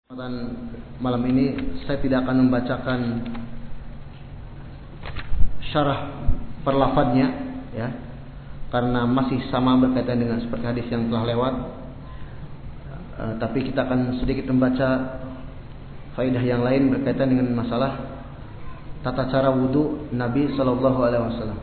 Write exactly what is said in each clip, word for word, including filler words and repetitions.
Dan malam ini saya tidak akan membacakan syarah perlafadznya, ya, karena masih sama berkaitan dengan seperti hadis yang telah lewat. E, tapi kita akan sedikit membaca faedah yang lain berkaitan dengan masalah tata cara wudu Nabi Sallallahu Alaihi Wasallam.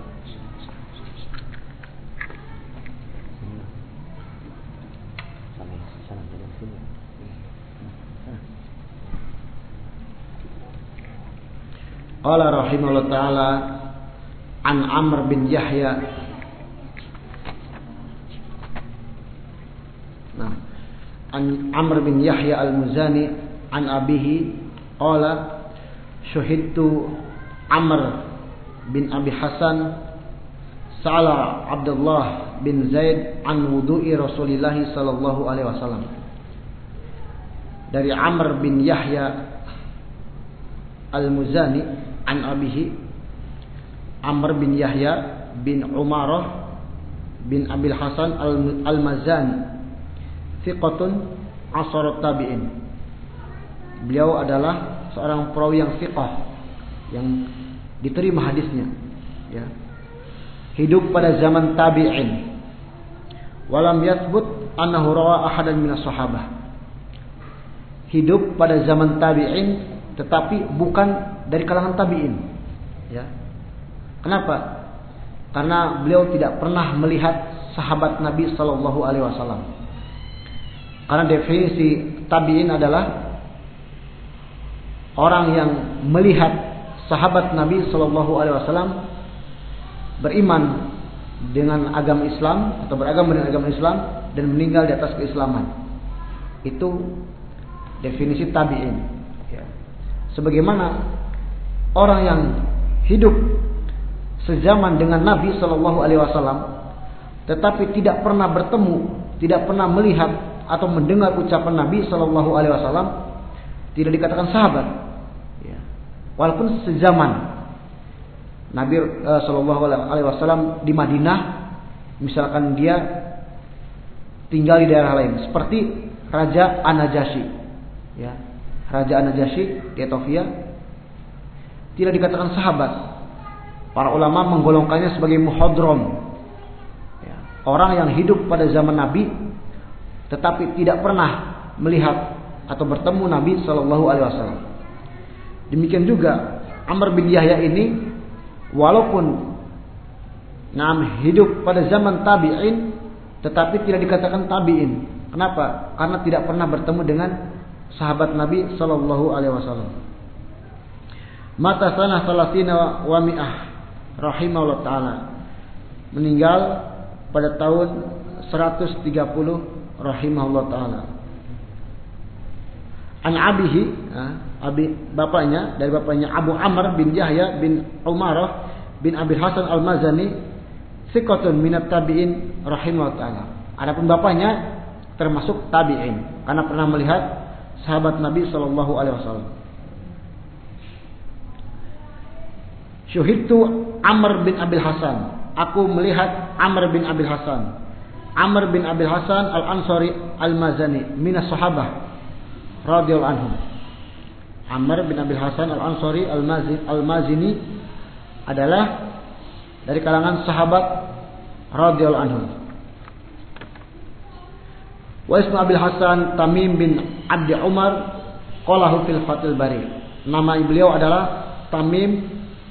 Qala rahimahullah ta'ala an Amr bin Yahya. Nah, an Amr bin Yahya al-Muzani an abihi qala syahidtu Amr bin Abi Hasan sa'ala Abdullah bin Zaid an wudu'i Rasulillah sallallahu alaihi wasallam. Dari Amr bin Yahya al-Muzani an abihi Amr bin Yahya bin Umarah bin Abil Hasan al-Mazani thiqatun asharat tabi'in. Beliau adalah seorang perawi yang thiqah, yang diterima hadisnya, ya. Hidup pada zaman tabi'in. Walam yathbut annahu rawa ahadan minas sahabah. Hidup pada zaman tabi'in tetapi bukan dari kalangan tabi'in, ya. Kenapa? Karena beliau tidak pernah melihat sahabat Nabi Sallallahu Alaihi Wasallam. Karena definisi tabi'in adalah orang yang melihat sahabat Nabi Sallallahu Alaihi Wasallam beriman dengan agama Islam atau beragama dengan agama Islam dan meninggal di atas keislaman. Itu definisi tabi'in. Sebagaimana orang yang hidup sezaman dengan Nabi Shallallahu Alaihi Wasallam, tetapi tidak pernah bertemu, tidak pernah melihat atau mendengar ucapan Nabi Shallallahu Alaihi Wasallam, tidak dikatakan sahabat. Ya. Walaupun sezaman Nabi uh, Shallallahu Alaihi Wasallam di Madinah, misalkan dia tinggal di daerah lain, seperti Raja An-Najasyi, ya. Raja An-Najasyi di Ethiopia tidak dikatakan sahabat. Para ulama menggolongkannya sebagai muhadram, ya, orang yang hidup pada zaman Nabi tetapi tidak pernah melihat atau bertemu Nabi Sallallahu Alaihi Wasallam. Demikian juga Amr bin Yahya ini, walaupun nam hidup pada zaman tabi'in tetapi tidak dikatakan tabi'in. Kenapa? Karena tidak pernah bertemu dengan sahabat Nabi Sallallahu Alaihi Wasallam. Mata sanah salasina wa mi'ah rahimahullah ta'ala. Meninggal pada tahun seratus tiga puluh rahimahullah ta'ala. An abihi, abi bapaknya, dari bapaknya Abu Amr bin Yahya bin Umarah bin Abi Hasan al-Mazani thiqatun minat tabi'in rahimahullah ta'ala. Adapun bapaknya termasuk tabi'in karena pernah melihat sahabat Nabi Sallallahu Alaihi Wasallam. Syuhidtu Amr bin Abil Hasan. Aku melihat Amr bin Abil Hasan. Amr bin Abil Hasan al-Ansari al-Mazani minas sahabah radhiyallahu anhum. Amr bin Abil Hasan al-Ansari al-Mazini adalah dari kalangan sahabat radhiyallahu anhum. Wa ismu Abil Hasan Tamim bin Abdi Umar qalahu fil Fathul Bari. Nama beliau adalah Tamim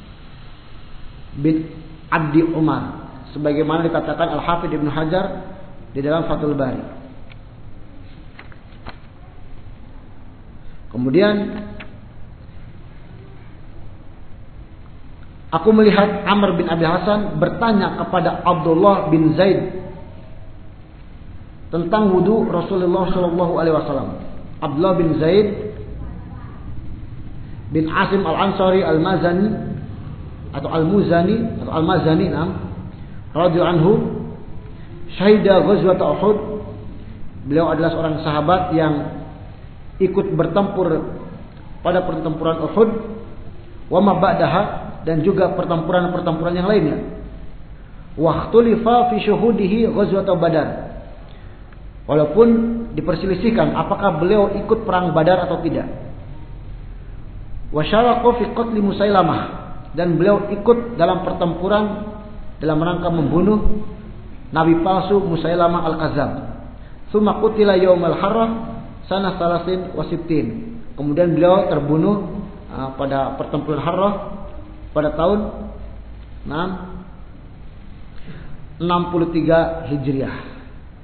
bin Abdi Umar, sebagaimana dikatakan Al-Hafidz Ibnu Hajar di dalam Fathul Bari. Kemudian aku melihat Amr bin Abi Hasan bertanya kepada Abdullah bin Zaid tentang wudu Rasulullah Shallallahu Alaihi Wasallam. Abdullah bin Zaid bin Asim al-Ansari al-Mazani atau al-Muzani atau al-Mazani, nam, radhiyallahu anhu, syahida ghazwat Uhud. Beliau adalah seorang sahabat yang ikut bertempur pada pertempuran Uhud, wa ma ba'daha, dan juga pertempuran-pertempuran yang lainnya. Wa ikhtulifa fi syuhudihi ghazwat Badar. Walaupun diperselisihkan apakah beliau ikut perang Badar atau tidak. Wa syaraqa fi qatli Musailamah, dan beliau ikut dalam pertempuran dalam rangka membunuh nabi palsu Musailamah al-Kadzdzab. Tsumma qutila yaumal harrah sanah salasin wa sittin. Kemudian beliau terbunuh uh, pada pertempuran Harrah pada tahun enam puluh tiga Hijriah.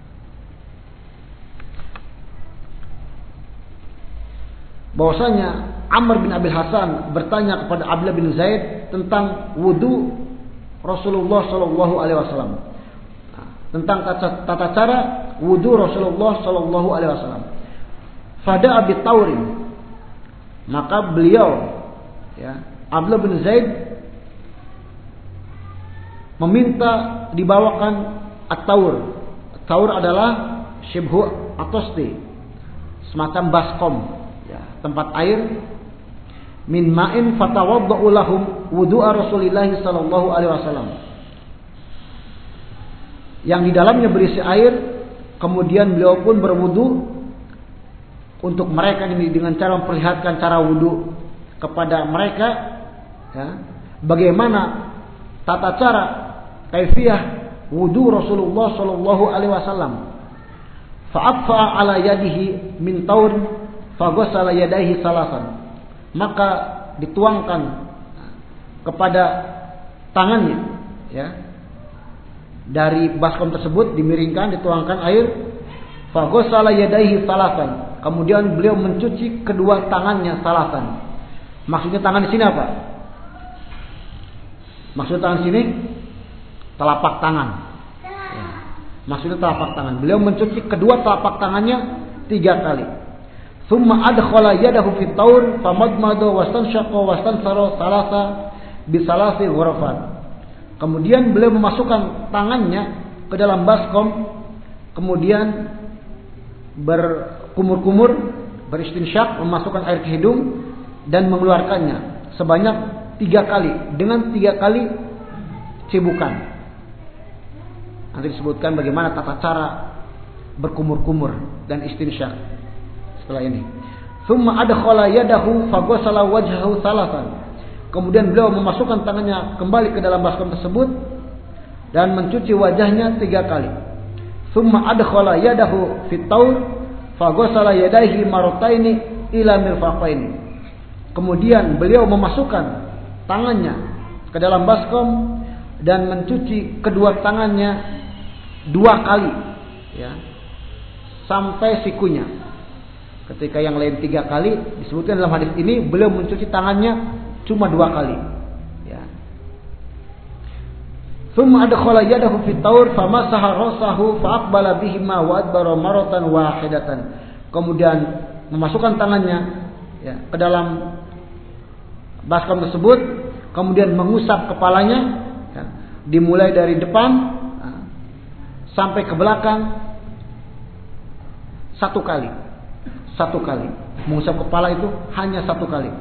Bahwasanya Amr bin Abil Hasan bertanya kepada Abdullah bin Zaid tentang wudu Rasulullah Shallallahu Alaihi Wasallam, tentang tata, tata cara wudu Rasulullah Shallallahu Alaihi Wasallam. Fada Abi Taurin, maka beliau, ya, Abdullah bin Zaid meminta dibawakan at-taur. At-taur adalah syibhu atosti, semacam baskom, ya, tempat air. Min ma'in fatawadda'u lahum wudu'a Rasulillah sallallahu alaihi wasallam, yang di dalamnya berisi air. Kemudian beliau pun berwudu untuk mereka ini dengan cara memperlihatkan cara wudu kepada mereka, ya, bagaimana tata cara kaifiyah wudu Rasulullah sallallahu alaihi wasallam. Fa'afa ala yadihi min taur faghasala yadayhi salasan, maka dituangkan kepada tangannya, ya, dari baskom tersebut dimiringkan, dituangkan air. Faghasala yadayhi salasan, kemudian beliau mencuci kedua tangannya salasan. Maksudnya tangan di sini apa? Maksudnya tangan sini telapak tangan. Ya. Maksudnya telapak tangan. Beliau mencuci kedua telapak tangannya tiga kali. Tsumma adkhala yadahu fi taur famadmada wastanshaqa wastansara salasa bisalasi ghurafat. Kemudian beliau memasukkan tangannya ke dalam baskom, kemudian berkumur-kumur, beristinsyak, memasukkan air ke hidung dan mengeluarkannya sebanyak tiga kali dengan tiga kali cibukan. Nanti disebutkan bagaimana tata cara berkumur-kumur dan istinsyak setelah ini. Tsumma adkhala yadahu faghasala wajhahu salasan. Kemudian beliau memasukkan tangannya kembali ke dalam baskom tersebut dan mencuci wajahnya tiga kali. Tsumma adkhala yadahu fit taur faghasala yadayhi marrataini ila mirfaqaini. Kemudian beliau memasukkan tangannya ke dalam baskom dan mencuci kedua tangannya dua kali, ya, sampai sikunya. Ketika yang lain tiga kali, disebutkan dalam hadis ini beliau mencuci tangannya cuma dua kali, ya. Tsumma adkhala yadahu fit taur famasaha rasahu fa aqbala bihima wa adbara maratan wahidatan. Kemudian memasukkan tangannya, ya, ke dalam baskom tersebut, kemudian mengusap kepalanya, ya, dimulai dari depan, ya, sampai ke belakang satu kali. Satu kali. Mengusap kepala itu hanya satu kali.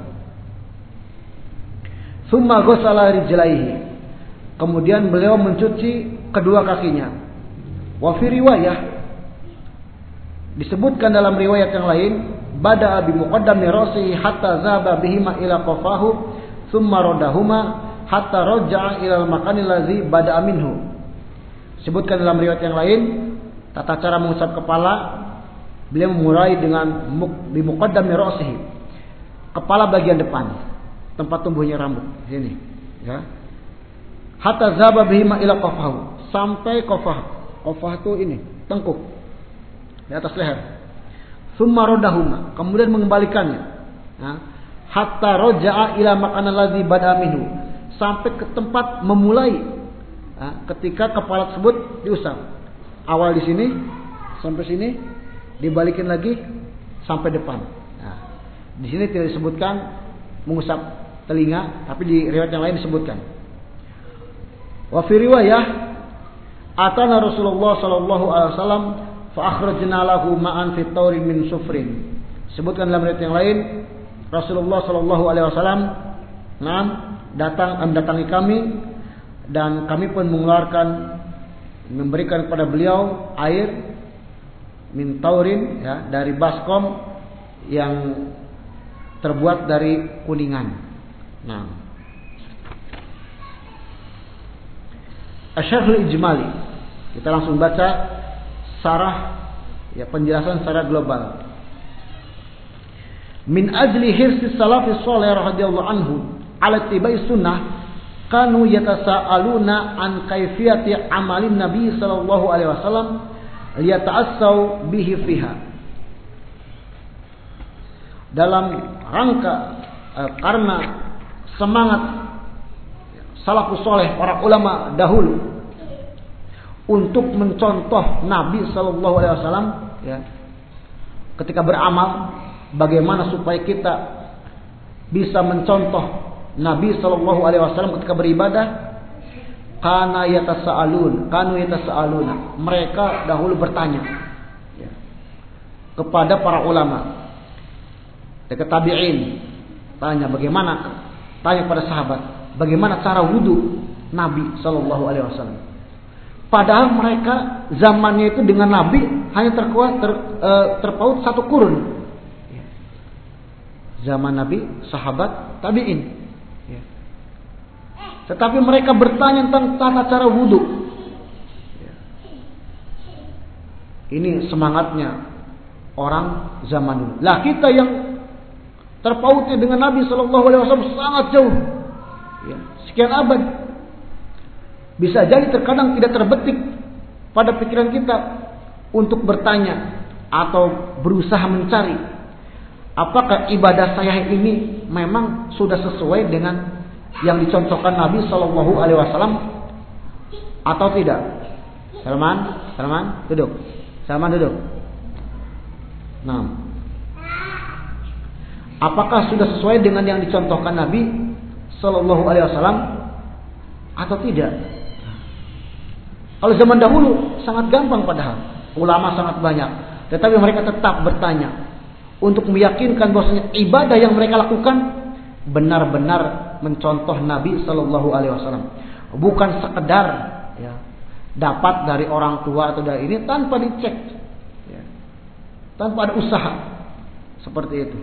Tsumma ghassala rijlaihi. Kemudian beliau mencuci kedua kakinya. Wa fi riwayah, disebutkan dalam riwayat yang lain, bada'a bi muqaddami ra'sihi hatta zaba bihima ila qafahu tsumma radahuma hatta raja'a ila al-makani allazi bada'a minhu. Disebutkan dalam riwayat yang lain, tata cara mengusap kepala, beliau memulai dengan bi muqaddami ra'sihi, kepala bagian depan, tempat tumbuhnya rambut sini, ya. Hatta zaba bihima ila qafahu, sampai qafah. Qafah itu ini, tengkuk di atas leher. Tsumma radahuma, kemudian mengembalikannya, ya. Hatta raja'a ila makana allazi bada'a minhu, sampai ke tempat memulai, ya, ketika kepala tersebut diusap. Awal di sini sampai sini, dibalikin lagi sampai depan. Nah, di sini tidak disebutkan mengusap telinga, tapi di riwayat yang lain disebutkan. Wa fi riwayah atana Rasulullah sallallahu alaihi wasallam fa akhrajna lahu ma'an fi taurin min sufrin. Sebutkan dalam riwayat yang lain, Rasulullah sallallahu alaihi wasallam nam datang mendatangi kami dan kami pun mengeluarkan, memberikan kepada beliau air min taurin, ya, dari baskom yang terbuat dari kuningan. Nah, Asy-Syarhul Ijmali. Kita langsung baca sarah, ya, penjelasan secara global. Min ajli hirsi salafis shalih radhiyallahu anhu ala tibai sunnah kanu yatasaaluna an kaifiyati amalin nabi sallallahu alaihi wasallam liyata'assau bihi fiha. Dalam rangka eh, karena semangat salafus saleh, para ulama dahulu, untuk mencontoh Nabi sallallahu alaihi wasallam, ya, ketika beramal, bagaimana supaya kita bisa mencontoh Nabi sallallahu alaihi wasallam ketika beribadah. Kana yatasaalun, kanu yatasaaluna. Mereka dahulu bertanya, ya, kepada para ulama, dekat tabi'in, tanya bagaimana, tanya kepada sahabat, bagaimana cara wudu Nabi sallallahu alaihi wasallam. Padahal mereka zamannya itu dengan Nabi hanya terkuat ter, e, terpaut satu kurun. Zaman Nabi, sahabat, tabi'in. Tetapi mereka bertanya tentang tata cara wudu. Ini semangatnya orang zaman dulu. Lah kita yang terpautnya dengan Nabi Shallallahu Alaihi Wasallam sangat jauh, ya, sekian abad. Bisa jadi terkadang tidak terbetik pada pikiran kita untuk bertanya atau berusaha mencari, apakah ibadah saya ini memang sudah sesuai dengan yang dicontohkan Nabi Shallallahu Alaihi Wasallam atau tidak? Salman, Salman, duduk. Salman duduk. Nah, apakah sudah sesuai dengan yang dicontohkan Nabi Shallallahu Alaihi Wasallam atau tidak? Kalau zaman dahulu sangat gampang, padahal ulama sangat banyak, tetapi mereka tetap bertanya untuk meyakinkan bahwasanya ibadah yang mereka lakukan benar-benar mencontoh Nabi Sallallahu Alaihi Wasallam, bukan sekedar, ya, dapat dari orang tua atau dari ini tanpa dicek, ya, tanpa ada usaha seperti itu.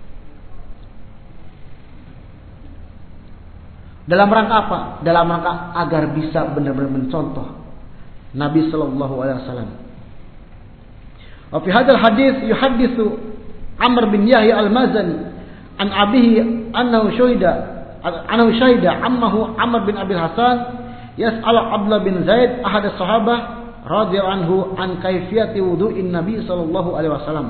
Dalam rangka apa? Dalam rangka agar bisa benar-benar mencontoh Nabi Sallallahu Alaihi Wasallam. Wa fi hadzal hadis yuhadditsu Amr bin Yahya al-Mazani an abihi annahu syahida annahu syahida ammahu Amr bin Abi Hasan yas'al Abdullah bin Zaid ahad as-sahabah radhiyallahu anhu an kaifiyati wudu'in Nabi sallallahu alaihi wasallam.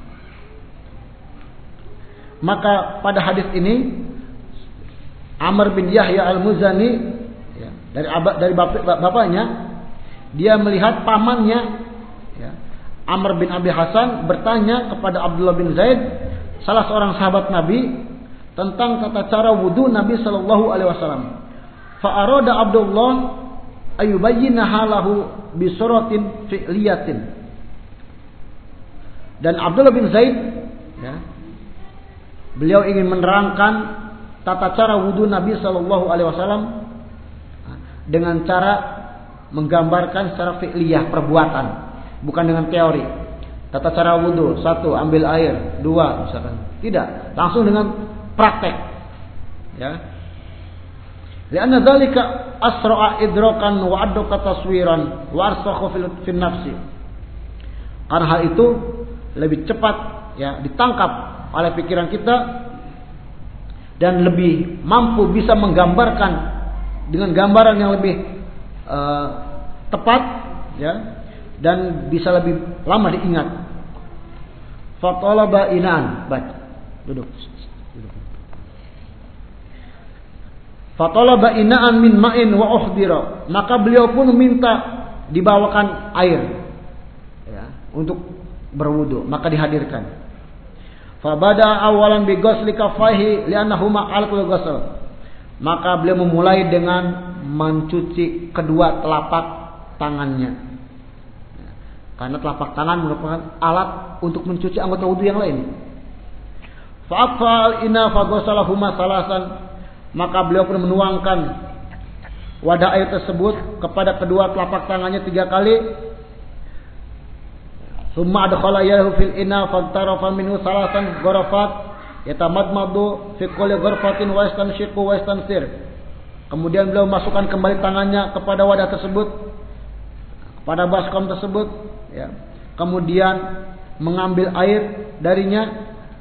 Maka pada hadis ini Amr bin Yahya al-Muzani, ya, dari abad, dari bapak, bapaknya, dia melihat pamannya, ya, Amr bin Abi Hasan bertanya kepada Abdullah bin Zaid, salah seorang sahabat Nabi, tentang tata cara wudu Nabi sallallahu alaihi wasallam. Fa arada Abdullah ayubayyinaha lahu bi suratin fi'liyatin. Dan Abdullah bin Zaid, ya, beliau ingin menerangkan tata cara wudu Nabi sallallahu alaihi wasallam dengan cara menggambarkan secara fi'liyah, perbuatan, bukan dengan teori. Tata cara wudu, satu, ambil air, dua, misalkan. Tidak, langsung dengan praktek. Ya. Lianna dzalika asra'a idrakan wa adqa taswiran wa arsakha fil nafsi. Karena hal itu lebih cepat, ya, ditangkap oleh pikiran kita dan lebih mampu bisa menggambarkan dengan gambaran yang lebih uh, tepat, ya, dan bisa lebih lama diingat. Fatalaba inan, baca, duduk. duduk. Fatalaba inaan min ma'in wa uhdira, maka beliau pun minta dibawakan air, ya, untuk berwudu, maka dihadirkan. Fabada awalan bi ghusli kaffaihi li'annahuma alqul ghusl, maka beliau memulai dengan mencuci kedua telapak tangannya. Karena telapak tangan merupakan alat untuk mencuci anggota wudu yang lain. Fa'afal ina faghasalahuma salasan, maka beliau pun menuangkan wadah air tersebut kepada kedua telapak tangannya tiga kali. Thumma adkhala yadahu fil ina fantarafa minhu salasan ghurafat yatamadmadu fi kulli ghurfatin wa yastanshiqu wa yastansir. Kemudian beliau masukkan kembali tangannya kepada wadah tersebut, pada baskom tersebut, ya. Kemudian mengambil air darinya,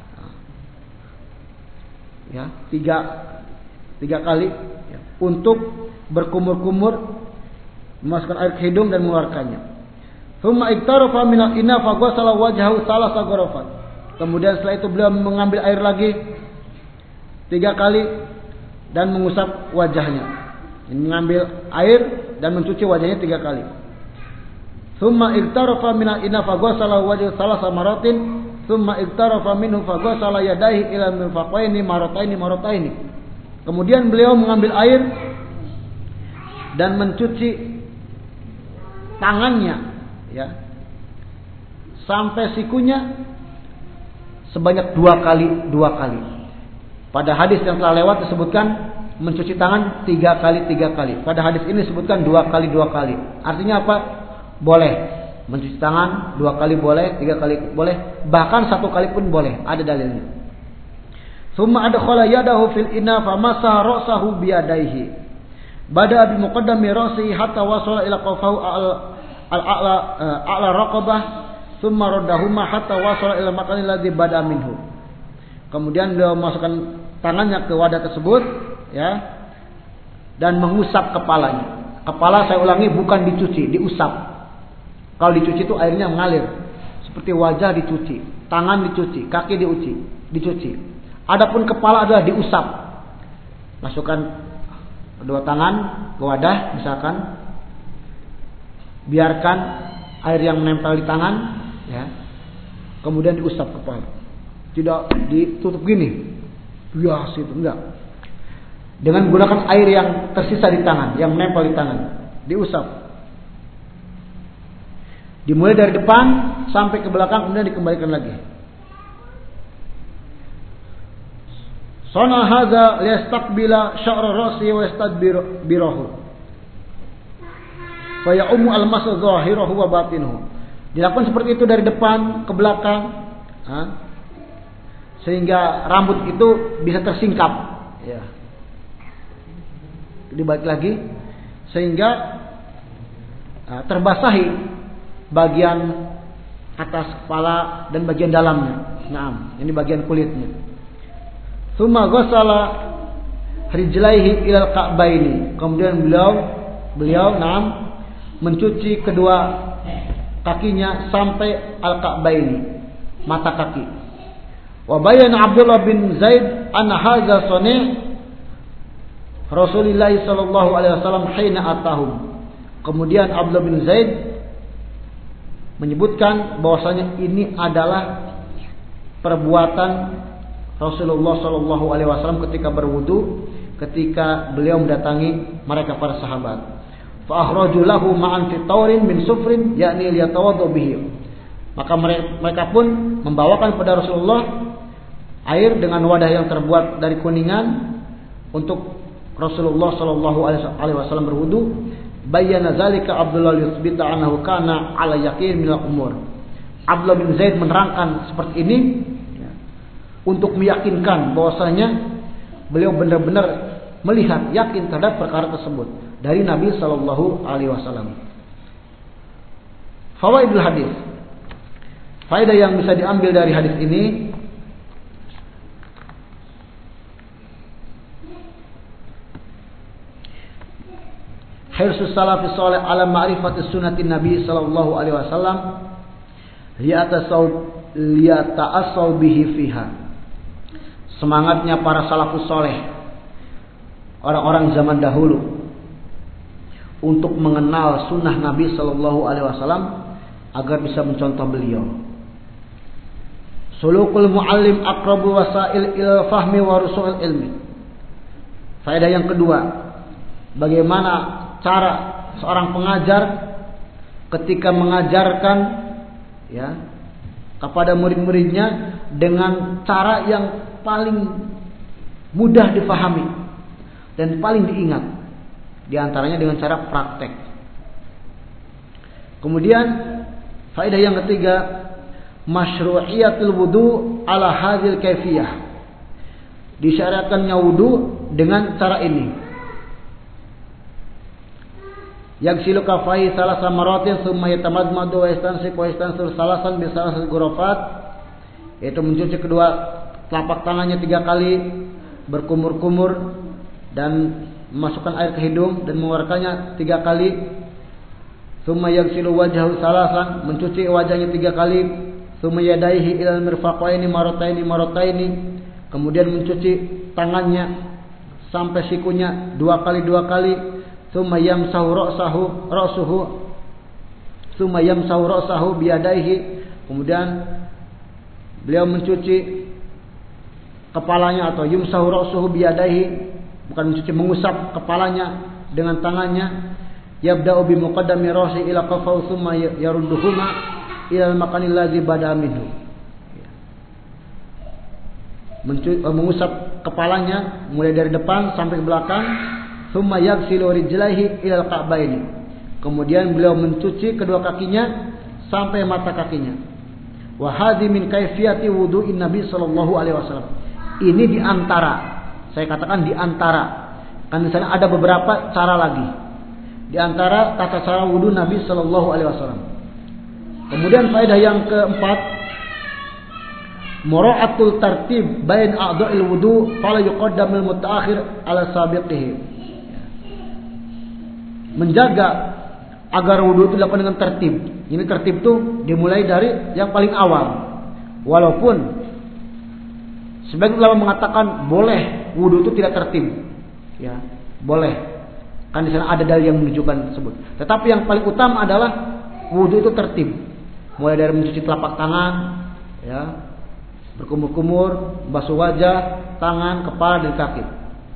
ya, tiga tiga kali, ya, untuk berkumur-kumur, memasukkan air ke hidung dan mengeluarkannya. Thumma iktarafa minal ina fa ghasala wajhahu salasa ghurafat. Kemudian setelah itu beliau mengambil air lagi tiga kali dan mengusap wajahnya. Ini mengambil air dan mencuci wajahnya tiga kali. Thumma iktarafa minal ina fa ghasala wajhahu salasa maratin. Thumma iktarafa minhu fa ghasala yadayhi ila mirfaqaini marataini marataini. Kemudian beliau mengambil air dan mencuci tangannya, ya, sampai sikunya sebanyak dua kali dua kali. Pada hadis yang telah lewat disebutkan mencuci tangan tiga kali tiga kali. Pada hadis ini disebutkan dua kali dua kali. Artinya apa? Boleh mencuci tangan dua kali boleh, tiga kali boleh, bahkan satu kali pun boleh. Ada dalilnya. Tsumma adkhala yadahu fil ina famasaha ra'sahu biyadaihi. Bada bi muqaddami ra'sihi hatta wasala ila qafahu al-a'la a'la raqabah, tsumma raddahuma hatta wasala ila maqani alladhi bada minhu. Kemudian beliau masukkan tangannya ke wadah tersebut, ya, dan mengusap kepalanya. Kepala, saya ulangi, bukan dicuci, diusap. Kalau dicuci itu airnya mengalir, seperti wajah dicuci, tangan dicuci, kaki dicuci, dicuci. Adapun kepala adalah diusap. Masukkan kedua tangan ke wadah, misalkan, biarkan air yang menempel di tangan, ya, kemudian diusap kepala. Tidak ditutup gini, bias itu enggak. Dengan menggunakan air yang tersisa di tangan, yang menempel di tangan, diusap. Dimulai dari depan sampai ke belakang, kemudian dikembalikan lagi. Sana hadza liyastaqbila sya'ra ra'si wa yastadbirahu. Fa ya'ummu al-masa zahirahu wa batinuhu. Dilakukan seperti itu dari depan ke belakang, ha? Sehingga rambut itu bisa tersingkap, ya. Dibalik lagi sehingga uh, terbasahi bagian atas kepala dan bagian dalamnya. Naam, ini bagian kulitnya. Tsumma ghassala rijlaihi ilal ka'baini. Kemudian beliau beliau naam mencuci kedua kakinya sampai al-ka'baini, mata kaki. Wa bayana Abdullah bin Zaid anna hadza sani' Rasulullah sallallahu alaihi wasallam hina atahum. Kemudian Abdullah bin Zaid menyebutkan bahwasanya ini adalah perbuatan Rasulullah sallallahu alaihi wasallam ketika berwudu, ketika beliau mendatangi mereka para sahabat. Fa akhraju lahu ma'an fi taurin min sufrin yakni liyatawaddu bihi. Maka mereka pun membawakan kepada Rasulullah air dengan wadah yang terbuat dari kuningan untuk Rasulullah sallallahu alaihi wasallam berwudu. Bayyana zalika Abdullah yuthbita annahu kana ala yaqin min al-umur. Abdullah bin Zaid menerangkan seperti ini, ya, untuk meyakinkan bahwasanya beliau benar-benar melihat, yakin terhadap perkara tersebut dari Nabi sallallahu alaihi wasallam. Fawaidul hadis. Faedah yang bisa diambil dari hadis ini, hirsus salafis salih ala ma'rifati sunnatin Nabi sallallahu alaihi wasallam liyata'assaw bihi fiha. Semangatnya para salafus saleh, orang-orang zaman dahulu, untuk mengenal sunnah Nabi sallallahu alaihi wasallam agar bisa mencontoh beliau. Sulukul muallim aqrabu wasail ila fahmi wa rusul ilmi. Faedah yang kedua, bagaimana cara seorang pengajar ketika mengajarkan, ya, kepada murid-muridnya dengan cara yang paling mudah difahami dan paling diingat, di antaranya dengan cara praktek. Kemudian faedah yang ketiga, masyru'iyatul wudu ala hadhil kaifiyah. Disyariatkannya wudu dengan cara ini. Yaghsilu kaffaihi salasa maratin tsumma yatamadmadu wa yastansiq wa yastansir salasan bi salasati ghurafat, yaitu mencuci kedua telapak tangannya tiga kali, berkumur-kumur dan memasukkan air ke hidung dan mengeluarkannya tiga kali. Tsumma yaghsilu wajhahu salasan, mencuci wajahnya tiga kali. Tsumma yadayhi ilal mirfaqaini marataini marataini, kemudian mencuci tangannya sampai sikunya dua kali dua kali. Tsumma yamsahu ra'sahu ra'suhu tsumma yamsahu ra'sahu biyadaihi, kemudian beliau mencuci kepalanya, atau yumsahu ra'suhu biyadaihi, bukan mencuci, mengusap kepalanya dengan tangannya. Yabda'u bi muqaddami ra'si ila qafahu tsumma yarudduhuma ila al-makanil ladzi bada'a minhu. Mengusap kepalanya mulai dari depan sampai ke belakang. Tsumma yaghsilu rijlaihi ilal ka'baini, kemudian beliau mencuci kedua kakinya sampai mata kakinya. Wa hadhi min kaifiyati wudu'in Nabi sallallahu alaihi wasallam. Ini di antara, saya katakan di antara, kan di sana ada beberapa cara lagi. Di antara tata cara wudu Nabi sallallahu alaihi wasallam. Kemudian faedah yang keempat, mura'atul tartib bain a'dha'il wudu fala yuqaddamul mutaakhir ala sabiqihi. Menjaga agar wudu itu dilakukan dengan tertib. Ini tertib itu dimulai dari yang paling awal. Walaupun sebagian ulama mengatakan boleh wudu itu tidak tertib, ya boleh. Kan di sana ada dalil yang menunjukkan tersebut. Tetapi yang paling utama adalah wudu itu tertib. Mulai dari mencuci telapak tangan, ya, berkumur-kumur, basuh wajah, tangan, kepala dan kaki.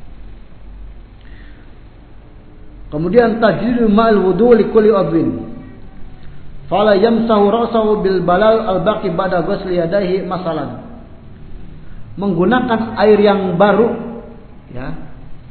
Kemudian tajdidu ma'al wudu li kulli udwin. Fala yamsahu ra'sahu bil balal al-baqi ba'da ghusli yadayhi masalan. Menggunakan air yang baru, ya.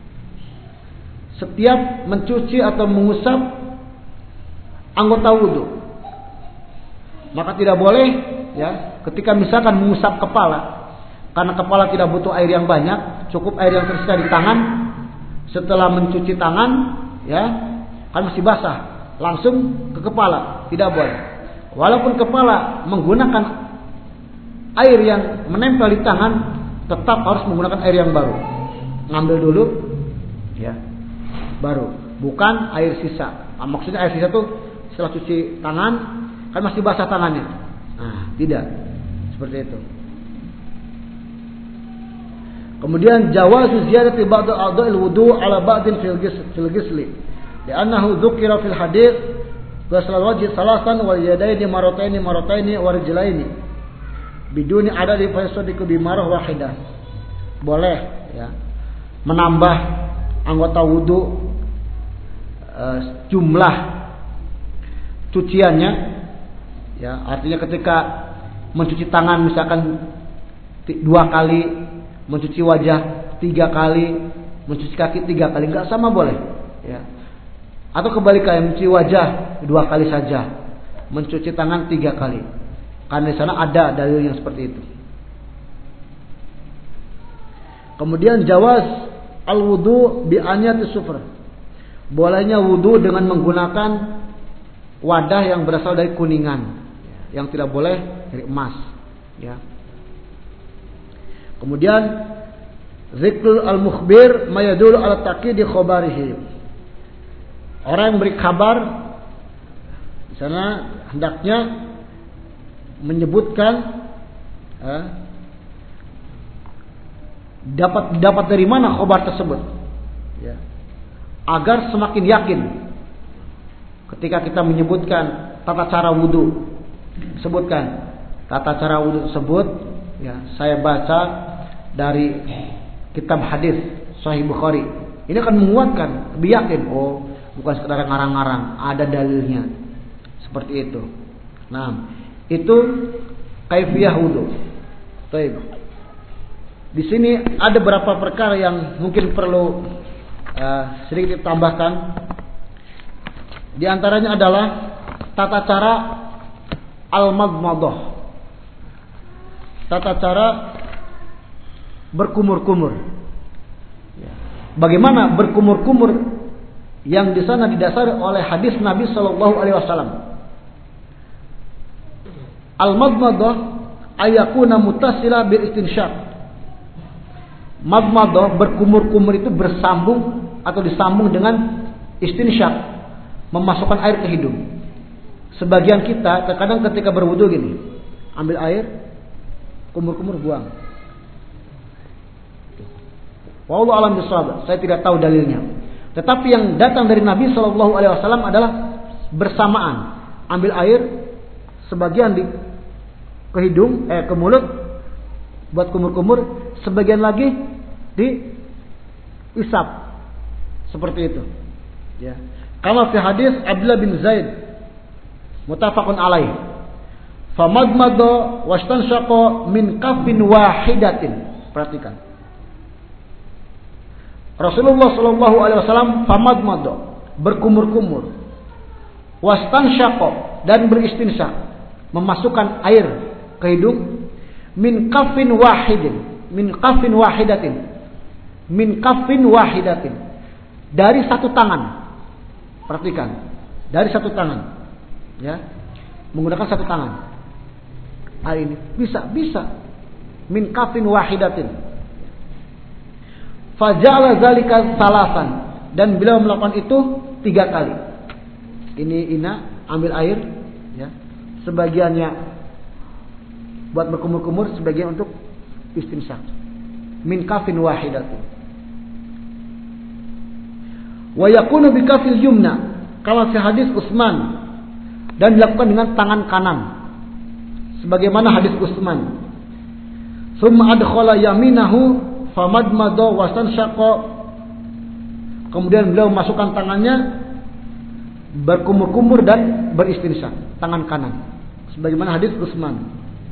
Setiap mencuci atau mengusap anggota wudu. Maka tidak boleh, ya, ketika misalkan mengusap kepala, karena kepala tidak butuh air yang banyak, cukup air yang tersisa di tangan. Setelah mencuci tangan, ya, kan masih basah, langsung ke kepala, tidak boleh. Walaupun kepala menggunakan air yang menempel di tangan, tetap harus menggunakan air yang baru. Ngambil dulu, ya, baru, bukan air sisa. Nah, maksudnya air sisa tuh setelah cuci tangan kan masih basah tangannya. Nah, tidak seperti itu. Kemudian jawazu ziyadati ba'd a'dha'il wudu' ala ba'din fil ghusli. Li'annahu dzukira fil hadits ghusl al-wajhi salasan wal yadaini marrataini marrataini wa rijlaini biduni adadi fa yasdiqu bi marrah wahidah. Boleh, ya, menambah anggota wudu uh, jumlah cuciannya, ya, artinya ketika mencuci tangan misalkan dua kali, mencuci wajah tiga kali, mencuci kaki tiga kali, nggak sama boleh, ya. Atau kebalikannya, mencuci wajah dua kali saja, mencuci tangan tiga kali. Karena di sana ada dalil yang seperti itu. Kemudian jawaz al-wudu bi anyati sufr. Bolehnya wudu dengan menggunakan wadah yang berasal dari kuningan, yang tidak boleh dari emas, ya. Kemudian zikrul al-mukhbir mayadul ala taqidi khabarihi. Orang yang beri kabar di sana hendaknya menyebutkan eh, dapat dapat dari mana khabar tersebut, ya, agar semakin yakin ketika kita menyebutkan tata cara wudu. Sebutkan tata cara wudu tersebut, ya, saya baca dari kitab hadis Sahih Bukhari. Ini akan menguatkan, lebih yakin. Oh, bukan sekedar ngarang-ngarang, ada dalilnya. Seperti itu. Nah, itu kaifiyah wudu. Baik. Di sini ada beberapa perkara yang mungkin perlu uh, sedikit ditambahkan. Di antaranya adalah tata cara al-madmadah, tata cara berkumur-kumur. Bagaimana berkumur-kumur yang di sana didasari oleh hadis Nabi Shallallahu Alaihi Wasallam. Al-madmadah ayakuna mutasila bil istinsyaq. Madmadah berkumur-kumur itu bersambung atau disambung dengan istinsyaq, memasukkan air ke hidung. Sebagian kita terkadang ketika berwudu gini, ambil air, kumur-kumur buang. Wallahu a'lam bishawab. Saya tidak tahu dalilnya. Tetapi yang datang dari Nabi Shallallahu Alaihi Wasallam adalah bersamaan, ambil air, sebagian di ke hidung, eh ke mulut, buat kumur-kumur, sebagian lagi di isap, seperti itu. Ya. Kama fi hadis Abdullah bin Zaid, muttafaqun alaih. Famadmada wastanshaqa min kafin wahidatin. Perhatikan. Rasulullah Shallallahu Alaihi Wasallam famadmada, berkumur-kumur, wastanshaqa, dan beristinsyak, memasukkan air ke hidung, min kafin wahidin, min kafin wahidatin, min kafin wahidatin, dari satu tangan. Perhatikan, dari satu tangan, ya, menggunakan satu tangan. Air ini bisa, bisa, min kafin wahidatin. Faja'ala zalika salasan, dan beliau melakukan itu tiga kali. Ini ina, ambil air, ya, sebagiannya buat berkumur-kumur, sebagian untuk istinsyak. Min kafin wahidatin. Wa yakunu bi kafil yumna, kalau fi hadis Utsman, dan dilakukan dengan tangan kanan, sebagaimana hadis Utsman. Summa adkhala yaminahu famadmada wastanshaqa, kemudian beliau masukkan tangannya, berkumur-kumur dan beristinsyak, tangan kanan, sebagaimana hadis Utsman.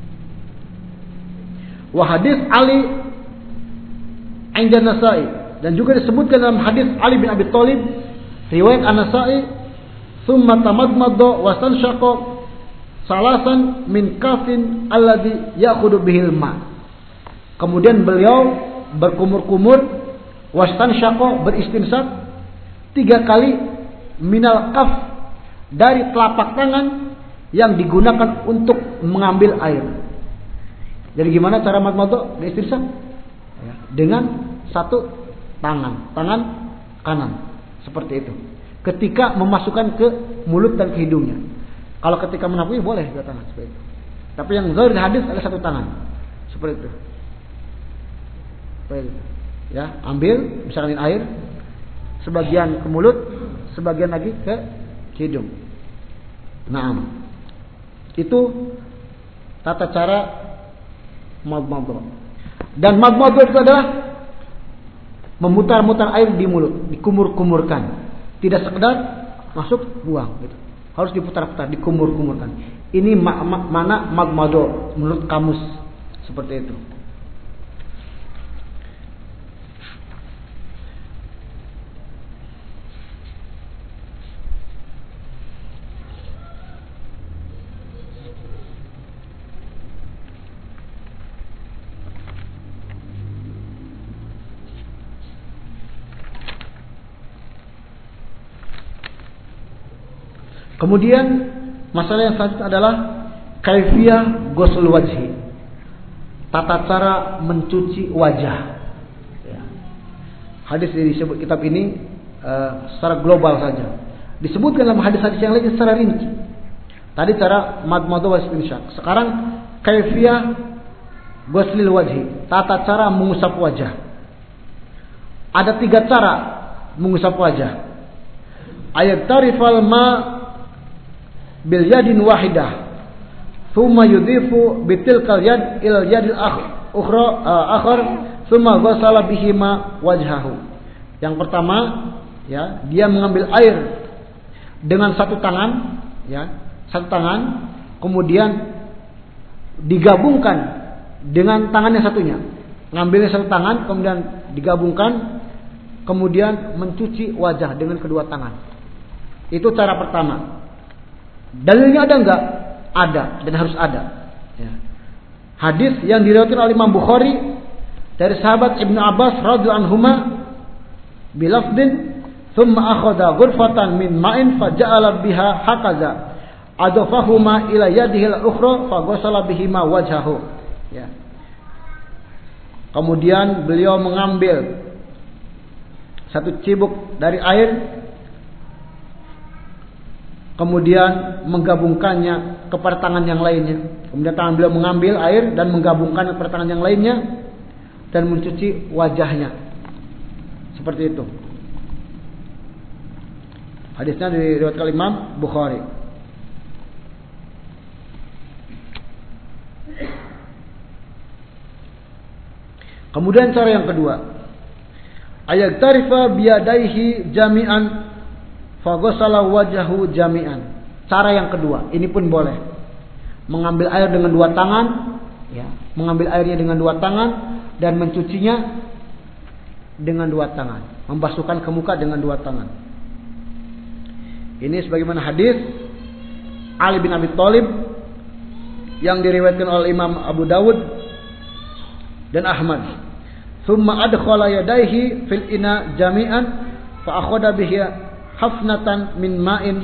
Wa hadis Ali inda Nasa'i, dan juga disebutkan dalam hadis Ali bin Abi Thalib riwayat An-Nasa'i, summa tamadmada wastanshaqa salasan min kafin alladhi ya'khudhu bihil ma. Kemudian beliau berkumur-kumur, wastanshaqa, beristinsyak, tiga kali, minal kaf, dari telapak tangan yang digunakan untuk mengambil air. Jadi gimana cara madmadah beristinsyak? Dengan satu tangan, tangan kanan, seperti itu. Ketika memasukkan ke mulut dan ke hidungnya. Kalau ketika menapui boleh dua tangan, seperti itu. Tapi yang zahir hadis adalah satu tangan, seperti itu. Ya, ambil, misalkan air, sebagian ke mulut, sebagian lagi ke hidung. Nah, itu tata cara madmadah. Dan madmadah itu adalah memutar-mutar air di mulut, dikumur-kumurkan, tidak sekedar masuk buang, gitu. Harus diputar-putar, dikumur-kumurkan. Ini ma- ma- mana madmadah menurut kamus, seperti itu. Kemudian masalah yang selanjutnya adalah kaifiyah ghusl wajhi, tata cara mencuci wajah. Ya. Hadis yang disebut kitab ini uh, secara global saja. Disebutkan dalam hadis-hadis yang lain secara rinci. Tadi cara madmadah wa istinsyak. Sekarang kaifiyah ghuslil wajhi, tata cara mengusap wajah. Ada tiga cara mengusap wajah. Ayat tarifal ma bil yadin wahidah, thumma yudhifu bitilkal yad il yadil ukhra akhar, thumma ghasala bihima wajhahu. Yang pertama, ya, dia mengambil air dengan satu tangan, ya, satu tangan, kemudian digabungkan dengan tangan yang satunya. Ngambilnya satu tangan, kemudian digabungkan, kemudian mencuci wajah dengan kedua tangan. Itu cara pertama. Dalilnya ada enggak? Ada, dan harus ada. Ya. Hadis yang diriwayatkan oleh Imam Bukhari dari sahabat Ibnu Abbas radhiyallahu anhuma bilafdin thumma akhadha ghurfatan min ma'in faja'ala biha hakaza adafahuma ila yadihi al-ukhra faghasala bihima wajhahu. Ya. Kemudian beliau mengambil satu cibuk dari air, kemudian menggabungkannya kepada tangan yang lainnya. Kemudian tangan beliau mengambil air dan menggabungkannya kepada tangan yang lainnya dan mencuci wajahnya. Seperti itu. Hadisnya diriwayatkan Imam Bukhari. Kemudian cara yang kedua, ayat tarifa biyadaihi jami'an faghasala wajhahu jami'an. Cara yang kedua, ini pun boleh. Mengambil air dengan dua tangan, ya, mengambil airnya dengan dua tangan dan mencucinya dengan dua tangan, membasuhkan ke muka dengan dua tangan. Ini sebagaimana hadis Ali bin Abi Thalib yang diriwayatkan oleh Imam Abu Dawud dan Ahmad. Thumma adkhala yadayhi fil ina jami'an fa akhadha bihi hafnatan min ma'in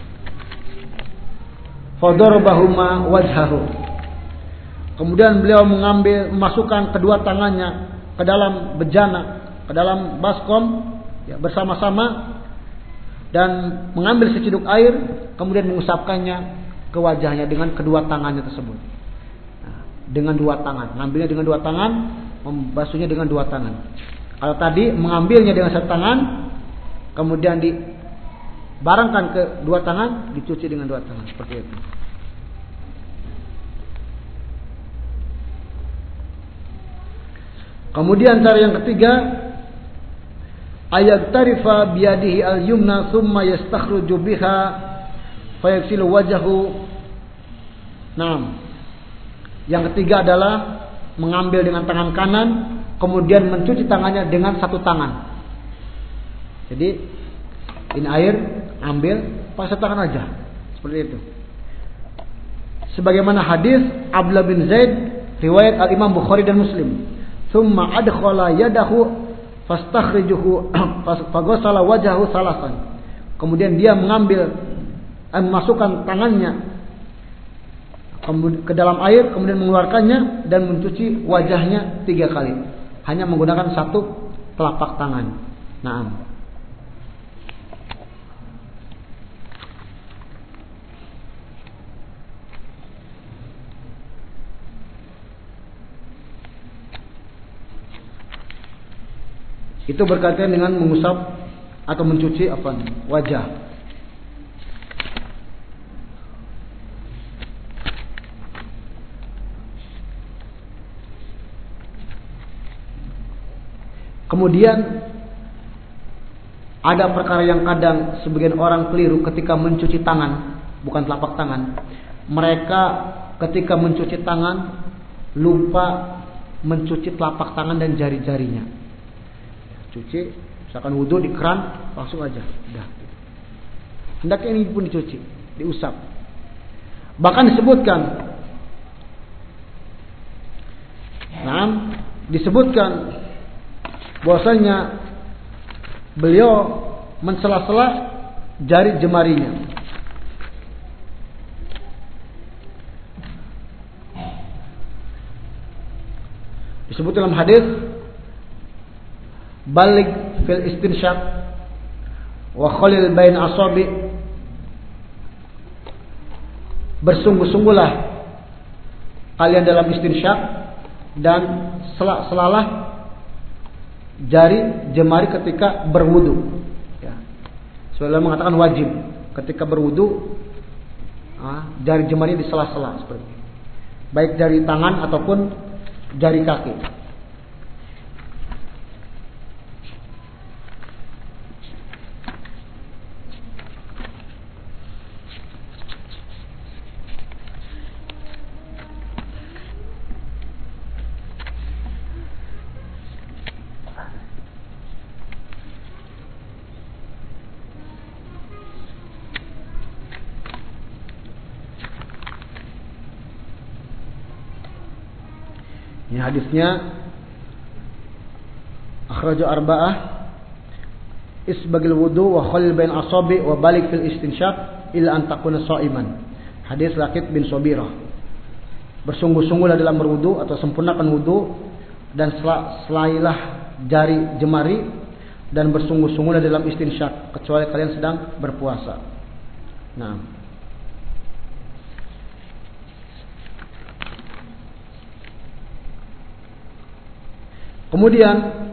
fadarabahuma wajhahu. Kemudian beliau mengambil memasukkan kedua tangannya ke dalam bejana, ke dalam baskom, ya, bersama-sama dan mengambil seciduk air, kemudian mengusapkannya ke wajahnya dengan kedua tangannya tersebut. Nah, dengan dua tangan, mengambilnya dengan dua tangan, membasuhnya dengan dua tangan. Kalau tadi mengambilnya dengan satu tangan, kemudian dibarangkan ke dua tangan, dicuci dengan dua tangan, seperti itu. Kemudian cara yang ketiga, ayat tarifa biyadihi al-yumna thumma yastakhruju biha fayaghsilu wajhahu. Naam. Yang ketiga adalah mengambil dengan tangan kanan, kemudian mencuci tangannya dengan satu tangan. Jadi ini air, ambil pakai satu tangan aja, seperti itu. Sebagaimana hadis Abdullah bin Zaid riwayat Al-Imam Bukhari dan Muslim. Thumma adkhala yadahu fastakhrijuhu faghasala wajhahu salasan. Kemudian dia mengambil eh, memasukkan tangannya ke dalam air, kemudian mengeluarkannya dan mencuci wajahnya tiga kali. Hanya menggunakan satu telapak tangan. Naam. Itu berkaitan dengan mengusap atau mencuci apa? Wajah. Kemudian ada perkara yang kadang sebagian orang keliru ketika mencuci tangan, bukan telapak tangan. Mereka ketika mencuci tangan lupa mencuci telapak tangan dan jari-jarinya. Cuci, misalkan wudhu di keran, langsung aja, udah. Hendaknya ini pun dicuci, diusap. Bahkan disebutkan, nah, disebutkan bahwasanya beliau mensela-sela jari jemarinya. Disebut dalam hadis, balik fil istinsyaq wa khalil bain asabi, bersungguh-sungguhlah kalian dalam istinsyaq dan sela-selalah jari jemari ketika berwudu. Ya. Sebelum mengatakan wajib ketika berwudu, ah, jari jemari di sela-sela seperti itu. Baik jari tangan ataupun jari kaki. Ini hadisnya akhraju arba'ah isbagil wudu wa khalil bain asabi wa balik fil istinsyaq illa an takuna sha'iman. Hadis Laqit bin Sabirah. Bersungguh-sungguhlah dalam berwudu atau sempurnakan wudu dan selailah jari jemari dan bersungguh-sungguhlah dalam istinsyaq kecuali kalian sedang berpuasa. Nah. Kemudian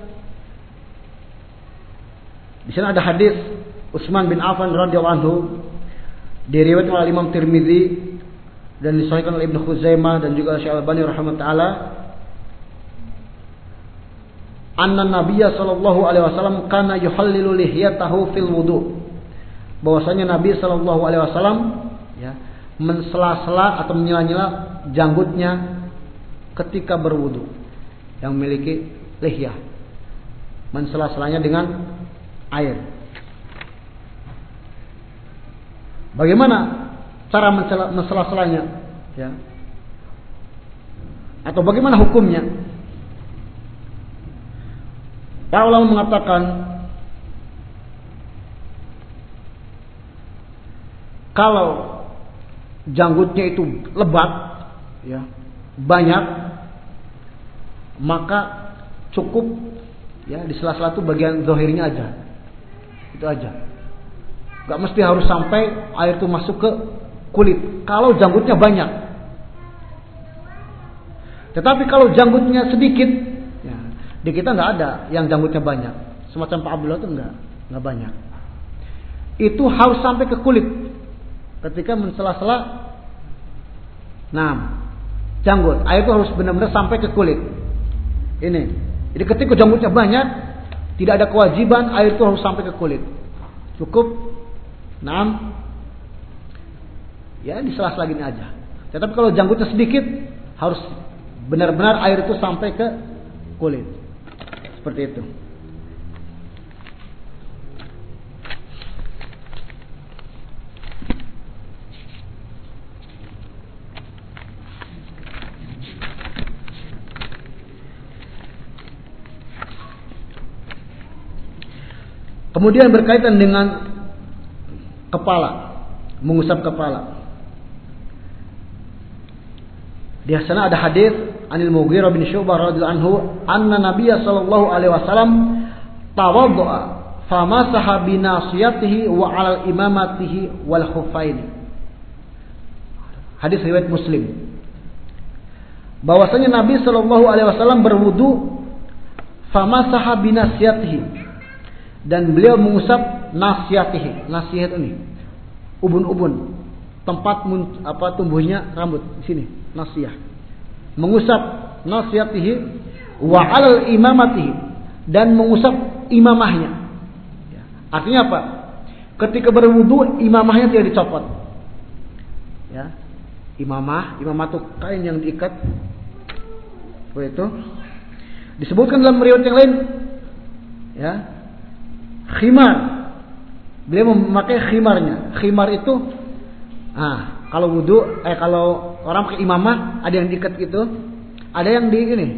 di sana ada hadis Utsman bin Affan radhiyallahu anhu, diriwayatkan oleh Imam Tirmizi dan disahihkan oleh Ibnu Khuzaimah dan juga Syekh Al-Albani rahimahullah taala, anna Nabiyya sallallahu alaihi wasallam kana yuhallilu lihyatahu fil wudu. Bahwasanya Nabi sallallahu alaihi wasallam ya mensela-sela atau menyela-nyela janggutnya ketika berwudu, yang memiliki lihyah. Mensela-selanya dengan air. Bagaimana cara mensela-selanya? Ya. Atau bagaimana hukumnya? Para ulama mengatakan kalau janggutnya itu lebat, ya, banyak, maka cukup ya di sela-sela itu bagian zahirnya aja. Itu aja. Gak mesti harus sampai air itu masuk ke kulit. Kalau janggutnya banyak. Tetapi kalau janggutnya sedikit, ya, di kita nggak ada yang janggutnya banyak. Semacam Pak Abdullah itu nggak, nggak banyak. Itu harus sampai ke kulit. Ketika mensela-sela, nah, janggut, air itu harus benar-benar sampai ke kulit. Ini. Jadi ketika janggutnya banyak, tidak ada kewajiban air itu harus sampai ke kulit. Cukup enam, ya di sela-sela gini aja. Tetapi kalau janggutnya sedikit, harus benar-benar air itu sampai ke kulit. Seperti itu. Kemudian berkaitan dengan kepala, mengusap kepala. Di sana ada hadis Anil Mughirah bin Syu'bah radhiyallahu anhu, anna Nabiyya sallallahu alaihi wasallam tawaddaa famasaha bi nasiyatihi wa 'alal imamatihi wal khuffaini. Hadis riwayat Muslim. Bahwasanya Nabi sallallahu alaihi wasallam berwudu famasaha bi nasiyatihi, dan beliau mengusap nasiyatihi. Nasiyat ini ubun-ubun, tempat mun, apa tumbuhnya rambut di sini, nasiyah. Mengusap nasiyatihi wa 'alal imamatihi, dan mengusap imamahnya. Ya. Artinya apa? Ketika berwudu imamahnya tidak dicopot. Ya. Imamah, imamah itu kain yang diikat. Seperti itu. Disebutkan dalam riwayat yang lain, ya, khimar. Beliau memakai khimarnya. Khimar itu, ah, kalau wudu, eh kalau orang pakai imamah, ada yang diikat gitu, ada yang di ini,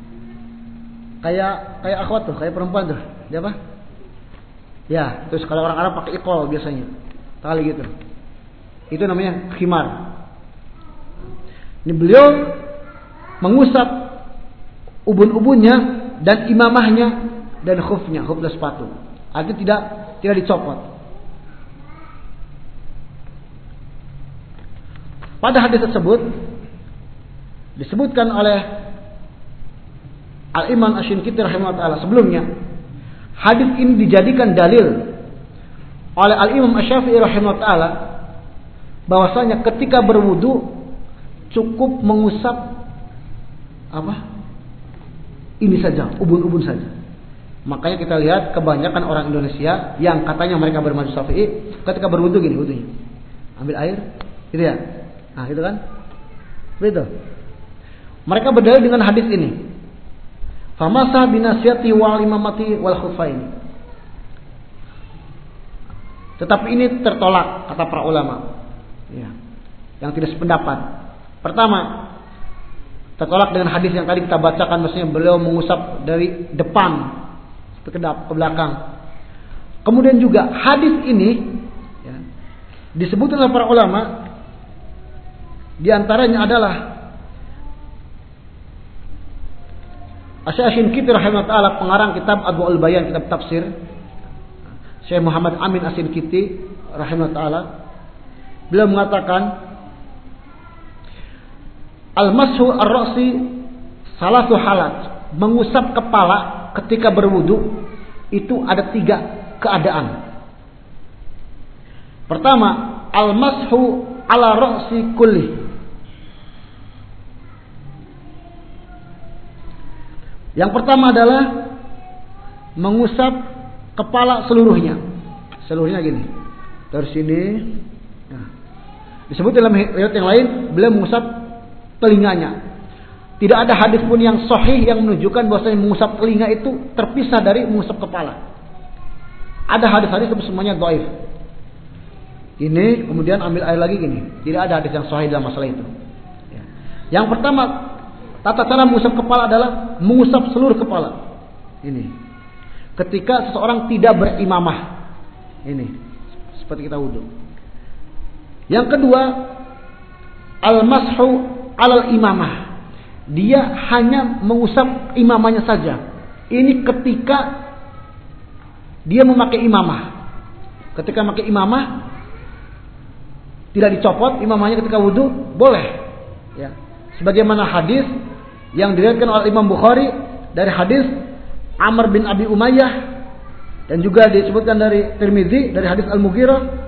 kayak kayak akhwat tuh, kayak perempuan tuh, dia apa? Ya, terus kalau orang Arab pakai iqol biasanya, tali gitu. Itu namanya khimar. Ini beliau mengusap ubun-ubunnya dan imamahnya dan khufnya, khuf dan sepatu. Artinya tidak tidak dicopot. Pada hadis tersebut disebutkan oleh Al-Imam Asy-Syinkiti rahimahullah taala sebelumnya, hadis ini dijadikan dalil oleh Al-Imam Asy-Syafi'i rahimahullah taala bahwasanya ketika berwudu cukup mengusap apa? Ini saja, ubun-ubun saja. Makanya kita lihat kebanyakan orang Indonesia yang katanya mereka bermadzhab Syafi'i, ketika berwudu gini wudunya. Ambil air, gitu ya. Nah, itu kan? Begitu. Mereka berdalil dengan hadis ini. Famasa binasiyati wal imamati wal khuffaini. Tetapi ini tertolak kata para ulama. Ya. Yang tidak sependapat. Pertama, tertolak dengan hadis yang tadi kita bacakan, maksudnya beliau mengusap dari depan ke belakang. Kemudian juga hadis ini ya, disebut oleh para ulama, di antaranya adalah Asy-Syinkiti rahimahullah taala, pengarang kitab Adwaul Bayan, kitab tafsir, Syekh Muhammad Amin Asy-Syinkiti rahimahullah taala, beliau mengatakan al-mashu ar-ra'si salatu halat, mengusap kepala ketika berwudu itu ada tiga keadaan. Pertama, al-mashu ala ra'si kulli. Yang pertama adalah mengusap kepala seluruhnya. Seluruhnya gini. Dari sini. Nah, disebut dalam riwayat yang lain, beliau mengusap telinganya. Tidak ada hadis pun yang sahih yang menunjukkan bahwasanya mengusap telinga itu terpisah dari mengusap kepala. Ada hadis-hadis itu semuanya dhaif. Ini kemudian ambil air lagi gini. Tidak ada hadis yang sahih dalam masalah itu. Ya. Yang pertama, tata cara mengusap kepala adalah mengusap seluruh kepala. Ini. Ketika seseorang tidak berimamah. Ini. Seperti kita wudu. Yang kedua, al-mashu alal imamah. Dia hanya mengusap imamahnya saja. Ini ketika dia memakai imamah. Ketika memakai imamah, tidak dicopot imamahnya ketika wudu, boleh. Ya. Sebagaimana hadis yang diriwayatkan oleh Imam Bukhari dari hadis Amr bin Abi Umayyah, dan juga disebutkan dari Tirmidzi dari hadis Al-Mughirah.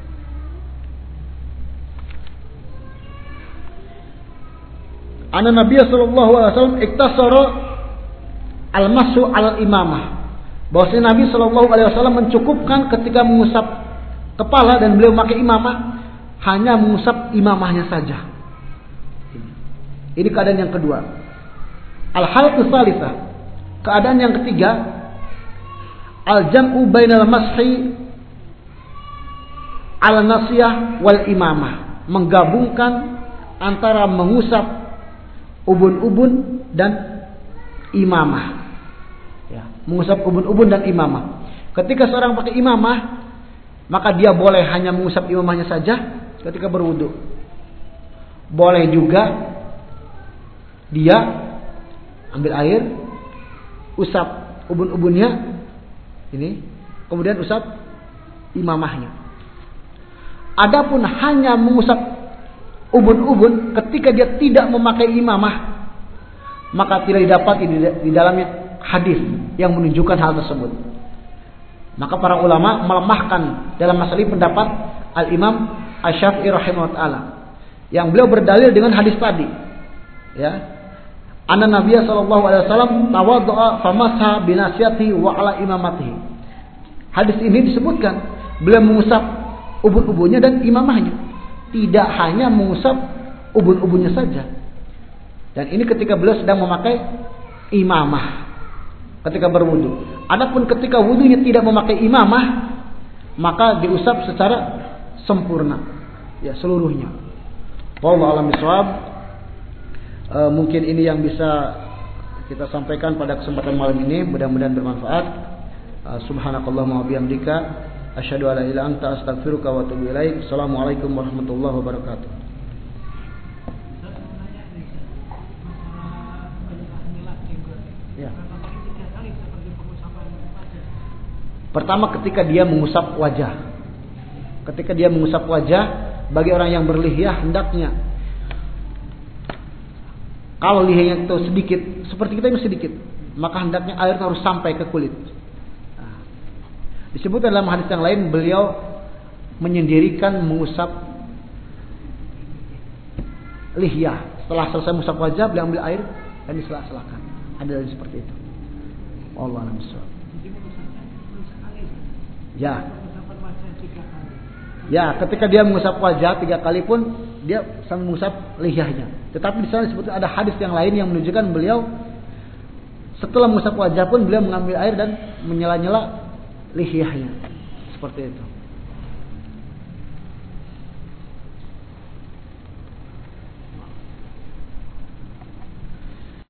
Anna Nabiy sallallahu alaihi wasallam iktasara al-mashu al-imamah. Bahwasanya Nabi sallallahu alaihi wasallam mencukupkan ketika mengusap kepala dan beliau memakai imamah, hanya mengusap imamahnya saja. Ini keadaan yang kedua. Al-halatu tsalitsah. Keadaan yang ketiga, al-jam'u bainal mashi al-nasiyah wal imamah. Menggabungkan antara mengusap ubun-ubun dan imamah. Ya, mengusap ubun-ubun dan imamah. Ketika seorang pakai imamah, maka dia boleh hanya mengusap imamahnya saja ketika berwudu. Boleh juga dia ambil air, usap ubun-ubunnya, ini, kemudian usap imamahnya. Adapun hanya mengusap ubun-ubun ketika dia tidak memakai imamah, maka tidak didapati di dalamnya hadis yang menunjukkan hal tersebut. Maka para ulama melemahkan dalam masalah ini pendapat Al-Imam Asy-Syafi'i rahimahullah taala, yang beliau berdalil dengan hadis tadi. Ya. Anna Nabiy sallallahu alaihi wasallam tawaddaa famasha binasiyati wa ala imamatihi. Hadis ini disebutkan beliau mengusap ubun-ubunnya dan imamahnya. Tidak hanya mengusap ubun-ubunnya saja. Dan ini ketika beliau sedang memakai imamah ketika berwudu. Adapun ketika wudunya tidak memakai imamah, maka diusap secara sempurna, ya, seluruhnya. Wallahu a'lam bishawab. E, mungkin ini yang bisa kita sampaikan pada kesempatan malam ini, mudah-mudahan bermanfaat. E, Subhanakallahumma wa bihamdika asyhadu an la ilaha illa anta astaghfiruka wa atubu ilaik. Assalamualaikum warahmatullahi wabarakatuh. Ya. Pertama, ketika dia mengusap wajah. Ketika dia mengusap wajah, bagi orang yang berlihyah hendaknya, kalau lihyahnya itu sedikit, seperti kita ini sedikit, maka hendaknya air harus sampai ke kulit. Disebut dalam hadis yang lain, beliau menyendirikan mengusap lihyah. Setelah selesai mengusap wajah, beliau ambil air dan disela-selakan. Ada seperti itu. Wallahu a'lam bishawab. Ya. Ya, ketika dia mengusap wajah tiga kali pun dia sambil mengusap lihyahnya. Tetapi di sana disebut ada hadis yang lain yang menunjukkan beliau setelah mengusap wajah pun beliau mengambil air dan menyela-nyela lihyahnya. Seperti itu.